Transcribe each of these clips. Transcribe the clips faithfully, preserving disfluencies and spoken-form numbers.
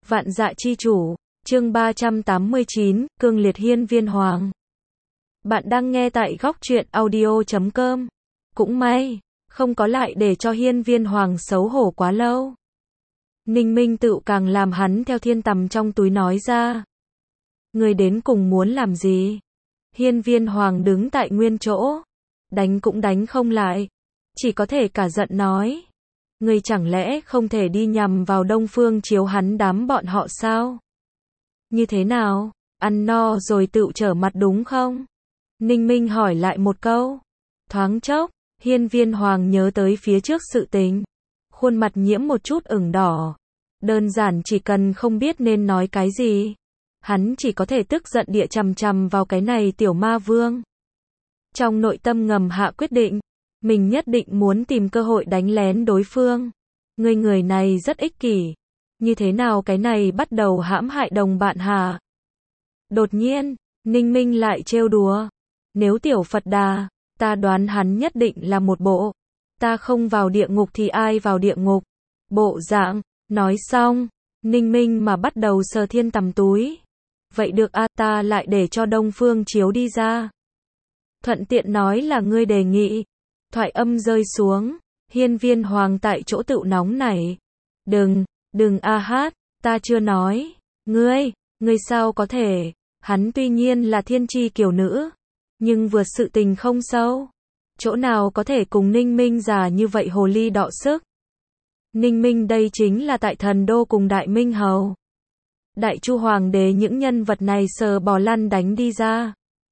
Vạn dạ chi chủ, chương ba trăm tám mươi chín, cương liệt hiên viên hoàng. Bạn đang nghe tại góc truyện audio chấm com. Cũng may, không có lại để cho hiên viên hoàng xấu hổ quá lâu. Ninh Minh Tự càng làm hắn theo thiên tầm trong túi nói ra. Người đến cùng muốn làm gì? Hiên viên hoàng đứng tại nguyên chỗ. Đánh cũng đánh không lại. Chỉ có thể cả giận nói. Người chẳng lẽ không thể đi nhằm vào Đông Phương chiếu hắn đám bọn họ sao? Như thế nào? Ăn no rồi tự trở mặt đúng không? Ninh Minh hỏi lại một câu. Thoáng chốc, hiên viên hoàng nhớ tới phía trước sự tình. Khuôn mặt nhiễm một chút ửng đỏ. Đơn giản chỉ cần không biết nên nói cái gì. Hắn chỉ có thể tức giận địa chằm chằm vào cái này tiểu ma vương. Trong nội tâm ngầm hạ quyết định. Mình nhất định muốn tìm cơ hội đánh lén đối phương. Người người này rất ích kỷ. Như thế nào cái này bắt đầu hãm hại đồng bạn hả? Đột nhiên, Ninh Minh lại trêu đùa. Nếu tiểu Phật Đà, ta đoán hắn nhất định là một bộ. Ta không vào địa ngục thì ai vào địa ngục? Bộ dạng, nói xong, Ninh Minh mà bắt đầu sờ thiên tầm túi. Vậy được a, ta lại để cho Đông Phương chiếu đi ra. Thuận tiện nói là ngươi đề nghị. Thoại âm rơi xuống, hiên viên hoàng tại chỗ tự nóng nảy. Đừng, đừng a hát, ta chưa nói. Ngươi, ngươi sao có thể? Hắn tuy nhiên là thiên chi kiều nữ, nhưng vượt sự tình không sâu. Chỗ nào có thể cùng Ninh Minh già như vậy hồ ly đọ sức. Ninh Minh đây chính là tại thần đô cùng Đại Minh Hầu. Đại Chu Hoàng đế những nhân vật này sờ bò lăn đánh đi ra.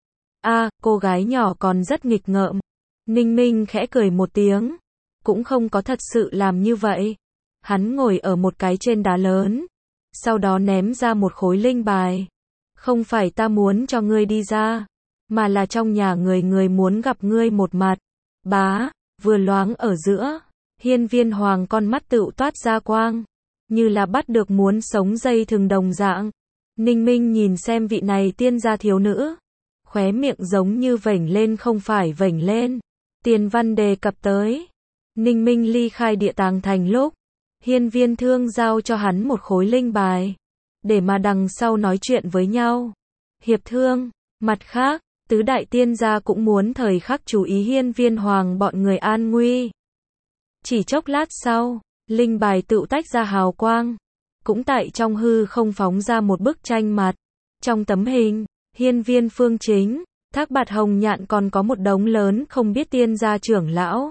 A, cô gái nhỏ còn rất nghịch ngợm. Ninh Minh khẽ cười một tiếng, cũng không có thật sự làm như vậy. Hắn ngồi ở một cái trên đá lớn, sau đó ném ra một khối linh bài. Không phải ta muốn cho ngươi đi ra, mà là trong nhà người người muốn gặp ngươi một mặt. Bá, vừa loáng ở giữa, hiên viên hoàng con mắt tự toát ra quang, như là bắt được muốn sống dây thừng đồng dạng. Ninh Minh nhìn xem vị này tiên gia thiếu nữ, khóe miệng giống như vểnh lên không phải vểnh lên. Tiền văn đề cập tới. Ninh Minh ly khai địa tàng thành lúc, hiên viên thương giao cho hắn một khối linh bài, để mà đằng sau nói chuyện với nhau. Hiệp thương, mặt khác, tứ đại tiên gia cũng muốn thời khắc chú ý hiên viên hoàng bọn người an nguy. Chỉ chốc lát sau, linh bài tự tách ra hào quang, cũng tại trong hư không phóng ra một bức tranh mặt. Trong tấm hình, hiên viên phương chính, Thác Bạt Hồng Nhạn còn có một đống lớn không biết tiên gia trưởng lão.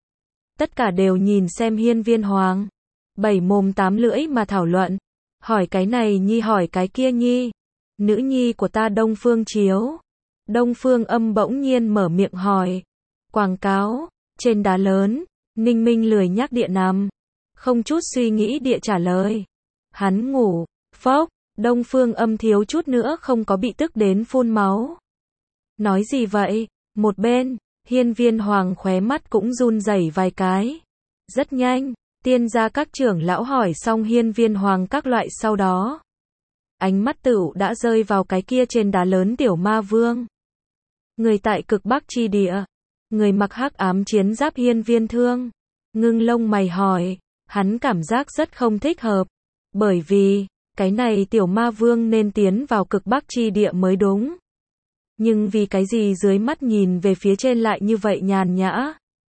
Tất cả đều nhìn xem hiên viên hoàng, bảy mồm tám lưỡi mà thảo luận. Hỏi cái này nhi hỏi cái kia nhi. Nữ nhi của ta Đông Phương chiếu. Đông Phương Âm bỗng nhiên mở miệng hỏi. Quảng cáo, trên đá lớn, Ninh Minh lười nhác địa nằm. Không chút suy nghĩ địa trả lời. Hắn ngủ, phốc, Đông Phương Âm thiếu chút nữa không có bị tức đến phun máu. Nói gì vậy? Một bên, hiên viên hoàng khóe mắt cũng run rẩy vài cái. Rất nhanh, tiên gia các trưởng lão hỏi xong hiên viên hoàng các loại sau đó. Ánh mắt tựu đã rơi vào cái kia trên đá lớn tiểu ma vương. Người tại cực bắc chi địa. Người mặc hắc ám chiến giáp hiên viên thương. Ngưng lông mày hỏi, hắn cảm giác rất không thích hợp. Bởi vì, cái này tiểu ma vương nên tiến vào cực bắc chi địa mới đúng. Nhưng vì cái gì dưới mắt nhìn về phía trên lại như vậy nhàn nhã?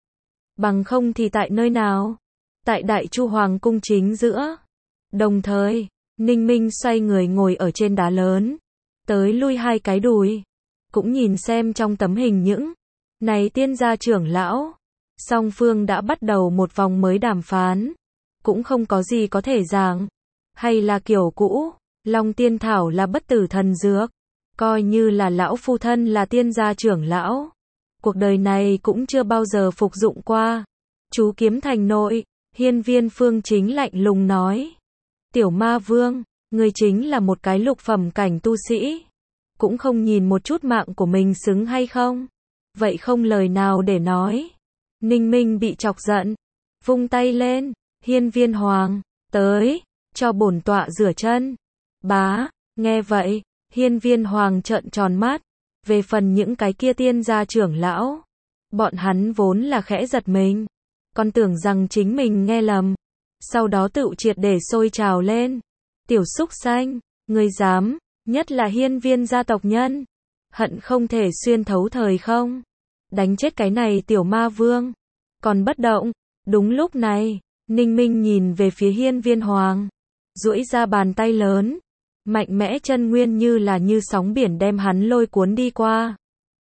Bằng không thì tại nơi nào? Tại Đại Chu Hoàng cung chính giữa. Đồng thời, Ninh Minh xoay người ngồi ở trên đá lớn, tới lui hai cái đùi, cũng nhìn xem trong tấm hình những này tiên gia trưởng lão. Song phương đã bắt đầu một vòng mới đàm phán, cũng không có gì có thể giảng. Hay là kiểu cũ, Long Tiên Thảo là bất tử thần dược. Coi như là lão phu thân là tiên gia trưởng lão, cuộc đời này cũng chưa bao giờ phục dụng qua. Chú kiếm thành nội, hiên viên phương chính lạnh lùng nói. Tiểu ma vương, người chính là một cái lục phẩm cảnh tu sĩ. Cũng không nhìn một chút mạng của mình xứng hay không? Vậy không lời nào để nói. Ninh Minh bị chọc giận, vung tay lên, hiên viên hoàng, tới, cho bổn tọa rửa chân. Bá, nghe vậy. Hiên viên hoàng trợn tròn mắt. Về phần những cái kia tiên gia trưởng lão, bọn hắn vốn là khẽ giật mình, còn tưởng rằng chính mình nghe lầm. Sau đó tự triệt để sôi trào lên. Tiểu súc sanh, ngươi dám, nhất là hiên viên gia tộc nhân. Hận không thể xuyên thấu thời không. Đánh chết cái này tiểu ma vương. Còn bất động. Đúng lúc này, Ninh Minh nhìn về phía hiên viên hoàng. Duỗi ra bàn tay lớn. Mạnh mẽ chân nguyên như là như sóng biển đem hắn lôi cuốn đi qua.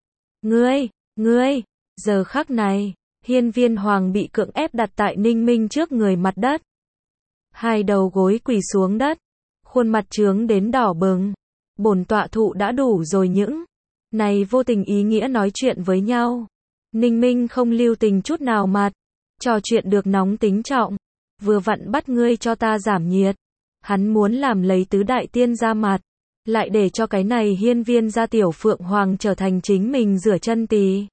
Ngươi, ngươi, giờ khắc này, hiên viên hoàng bị cưỡng ép đặt tại Ninh Minh trước người mặt đất. Hai đầu gối quỳ xuống đất. Khuôn mặt trướng đến đỏ bừng. Bổn tọa thụ đã đủ rồi những này vô tình ý nghĩa nói chuyện với nhau. Ninh Minh không lưu tình chút nào mặt. Trò chuyện được nóng tính trọng. Vừa vặn bắt ngươi cho ta giảm nhiệt. Hắn muốn làm lấy tứ đại tiên ra mặt. Lại để cho cái này hiên viên gia tiểu phượng hoàng trở thành chính mình rửa chân tì.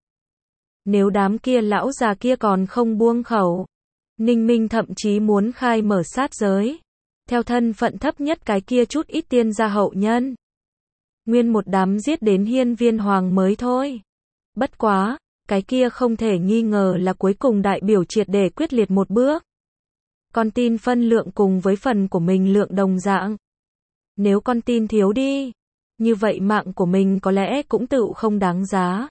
Nếu đám kia lão già kia còn không buông khẩu. Ninh Minh thậm chí muốn khai mở sát giới. Theo thân phận thấp nhất cái kia chút ít tiên gia hậu nhân. Nguyên một đám giết đến hiên viên hoàng mới thôi. Bất quá, cái kia không thể nghi ngờ là cuối cùng đại biểu triệt để quyết liệt một bước. Con tin phân lượng cùng với phần của mình lượng đồng dạng. Nếu con tin thiếu đi, như vậy mạng của mình có lẽ cũng tự không đáng giá.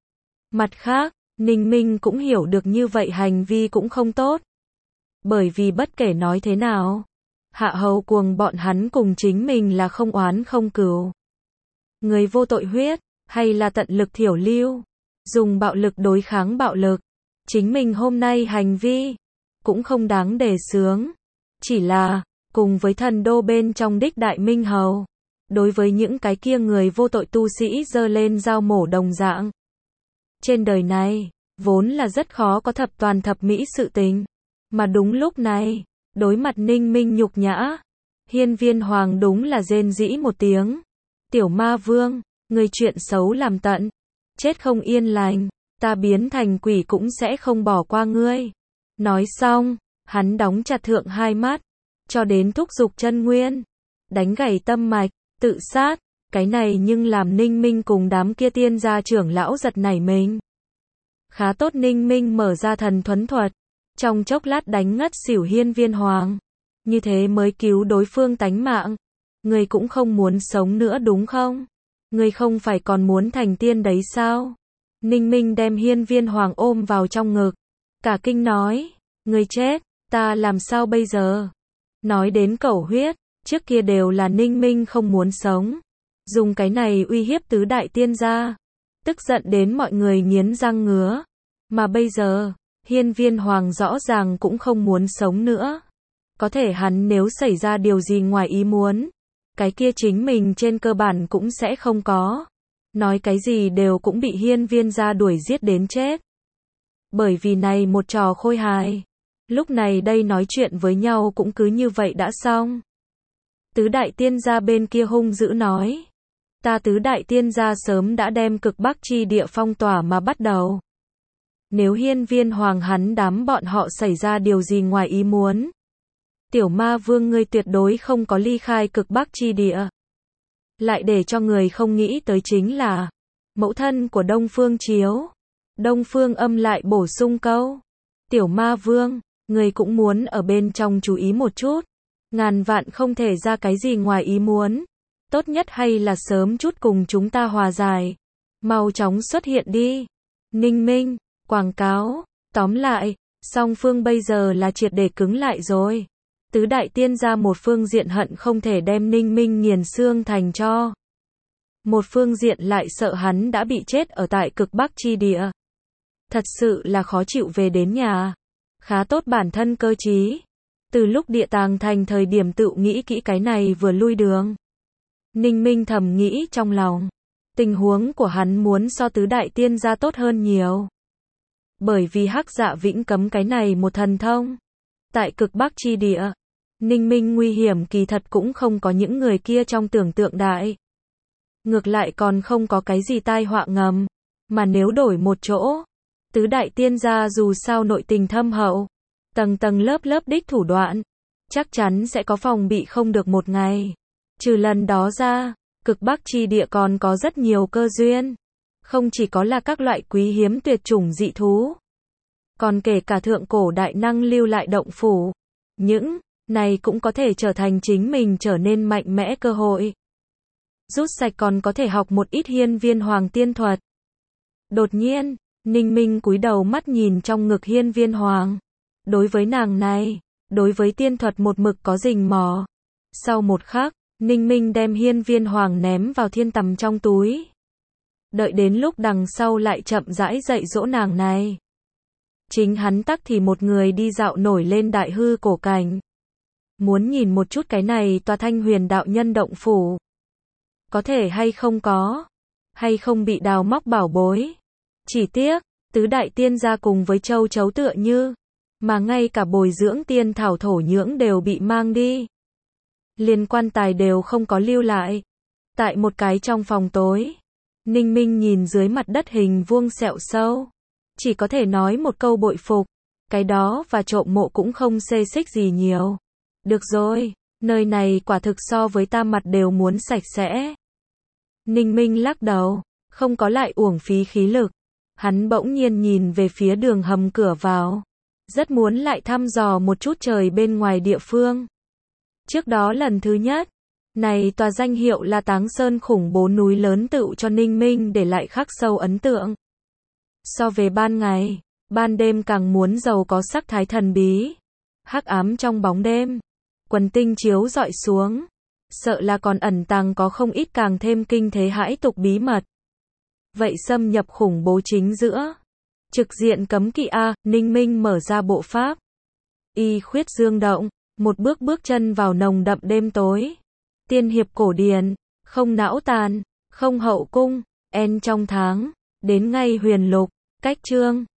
Mặt khác, Ninh Minh cũng hiểu được như vậy hành vi cũng không tốt. Bởi vì bất kể nói thế nào, hạ hầu cuồng bọn hắn cùng chính mình là không oán không cừu. Người vô tội huyết, hay là tận lực thiểu lưu, dùng bạo lực đối kháng bạo lực. Chính mình hôm nay hành vi, cũng không đáng đề xướng. Chỉ là, cùng với thần đô bên trong đích đại minh hầu, đối với những cái kia người vô tội tu sĩ giơ lên dao mổ đồng dạng. Trên đời này, vốn là rất khó có thập toàn thập mỹ sự tình. Mà đúng lúc này, đối mặt Ninh Minh nhục nhã, hiên viên hoàng đúng là rên rỉ một tiếng. Tiểu ma vương, người chuyện xấu làm tận, chết không yên lành, ta biến thành quỷ cũng sẽ không bỏ qua ngươi. Nói xong, hắn đóng chặt thượng hai mắt, cho đến thúc giục chân nguyên, đánh gãy tâm mạch, tự sát. Cái này nhưng làm Ninh Minh cùng đám kia tiên gia trưởng lão giật nảy mình. Khá tốt Ninh Minh mở ra thần thuấn thuật, trong chốc lát đánh ngất xỉu hiên viên hoàng. Như thế mới cứu đối phương tánh mạng. Người cũng không muốn sống nữa đúng không? Người không phải còn muốn thành tiên đấy sao? Ninh Minh đem hiên viên hoàng ôm vào trong ngực. Cả kinh nói, người chết, ta làm sao bây giờ? Nói đến cẩu huyết, trước kia đều là Ninh Minh không muốn sống. Dùng cái này uy hiếp tứ đại tiên gia. Tức giận đến mọi người nghiến răng ngứa. Mà bây giờ, hiên viên hoàng rõ ràng cũng không muốn sống nữa. Có thể hắn nếu xảy ra điều gì ngoài ý muốn, cái kia chính mình trên cơ bản cũng sẽ không có. Nói cái gì đều cũng bị hiên viên gia đuổi giết đến chết. Bởi vì này một trò khôi hài. Lúc này đây nói chuyện với nhau cũng cứ như vậy đã xong. Tứ đại tiên gia bên kia hung dữ nói. Ta tứ đại tiên gia sớm đã đem cực bắc chi địa phong tỏa mà bắt đầu. Nếu hiên viên hoàng hắn đám bọn họ xảy ra điều gì ngoài ý muốn, tiểu ma vương ngươi tuyệt đối không có ly khai cực bắc chi địa. Lại để cho người không nghĩ tới chính là mẫu thân của Đông Phương Chiếu. Đông Phương Âm lại bổ sung câu, tiểu ma vương, người cũng muốn ở bên trong chú ý một chút. Ngàn vạn không thể ra cái gì ngoài ý muốn. Tốt nhất hay là sớm chút cùng chúng ta hòa giải. Mau chóng xuất hiện đi. Ninh Minh, quảng cáo, tóm lại, song phương bây giờ là triệt để cứng lại rồi. Tứ đại tiên gia một phương diện hận không thể đem Ninh Minh nghiền xương thành cho. Một phương diện lại sợ hắn đã bị chết ở tại cực bắc chi địa. Thật sự là khó chịu về đến nhà. Khá tốt bản thân cơ trí. Từ lúc địa tàng thành thời điểm tự nghĩ kỹ cái này vừa lui đường. Ninh Minh thầm nghĩ trong lòng. Tình huống của hắn muốn so tứ đại tiên gia tốt hơn nhiều. Bởi vì Hắc Dạ Vĩnh cấm cái này một thần thông. Tại cực bắc chi địa, Ninh Minh nguy hiểm kỳ thật cũng không có những người kia trong tưởng tượng đại. Ngược lại còn không có cái gì tai họa ngầm. Mà nếu đổi một chỗ, tứ đại tiên gia dù sao nội tình thâm hậu, tầng tầng lớp lớp đích thủ đoạn, chắc chắn sẽ có phòng bị không được một ngày. Trừ lần đó ra, cực bắc chi địa còn có rất nhiều cơ duyên. Không chỉ có là các loại quý hiếm tuyệt chủng dị thú, còn kể cả thượng cổ đại năng lưu lại động phủ. Những này cũng có thể trở thành chính mình trở nên mạnh mẽ cơ hội. Rút sạch còn có thể học một ít hiên viên hoàng tiên thuật. Đột nhiên, Ninh Minh cúi đầu mắt nhìn trong ngực hiên viên hoàng. Đối với nàng này, đối với tiên thuật một mực có rình mò. Sau một khắc, Ninh Minh đem hiên viên hoàng ném vào thiên tầm trong túi. Đợi đến lúc đằng sau lại chậm rãi dạy dỗ nàng này. Chính hắn tắc thì một người đi dạo nổi lên đại hư cổ cảnh. Muốn nhìn một chút cái này tòa Thanh Huyền đạo nhân động phủ. Có thể hay không có, hay không bị đào móc bảo bối. Chỉ tiếc, tứ đại tiên gia cùng với châu chấu tựa như, mà ngay cả bồi dưỡng tiên thảo thổ nhưỡng đều bị mang đi. Liên quan tài đều không có lưu lại. Tại một cái trong phòng tối, Ninh Minh nhìn dưới mặt đất hình vuông sẹo sâu. Chỉ có thể nói một câu bội phục, cái đó và trộm mộ cũng không xê xích gì nhiều. Được rồi, nơi này quả thực so với ta mặt đều muốn sạch sẽ. Ninh Minh lắc đầu, không có lại uổng phí khí lực. Hắn bỗng nhiên nhìn về phía đường hầm cửa vào. Rất muốn lại thăm dò một chút trời bên ngoài địa phương. Trước đó lần thứ nhất, này tòa danh hiệu là Táng Sơn khủng bố núi lớn tựu cho Ninh Minh để lại khắc sâu ấn tượng. So về ban ngày, ban đêm càng muốn giàu có sắc thái thần bí. Hắc ám trong bóng đêm, quần tinh chiếu rọi xuống, sợ là còn ẩn tàng có không ít càng thêm kinh thế hãi tục bí mật. Vậy xâm nhập khủng bố chính giữa, trực diện cấm kỵ a, Ninh Minh mở ra bộ pháp. Y khuyết dương động, một bước bước chân vào nồng đậm đêm tối. Tiên hiệp cổ điển, không não tàn, không hậu cung, en trong tháng, đến ngay huyền lục, cách chương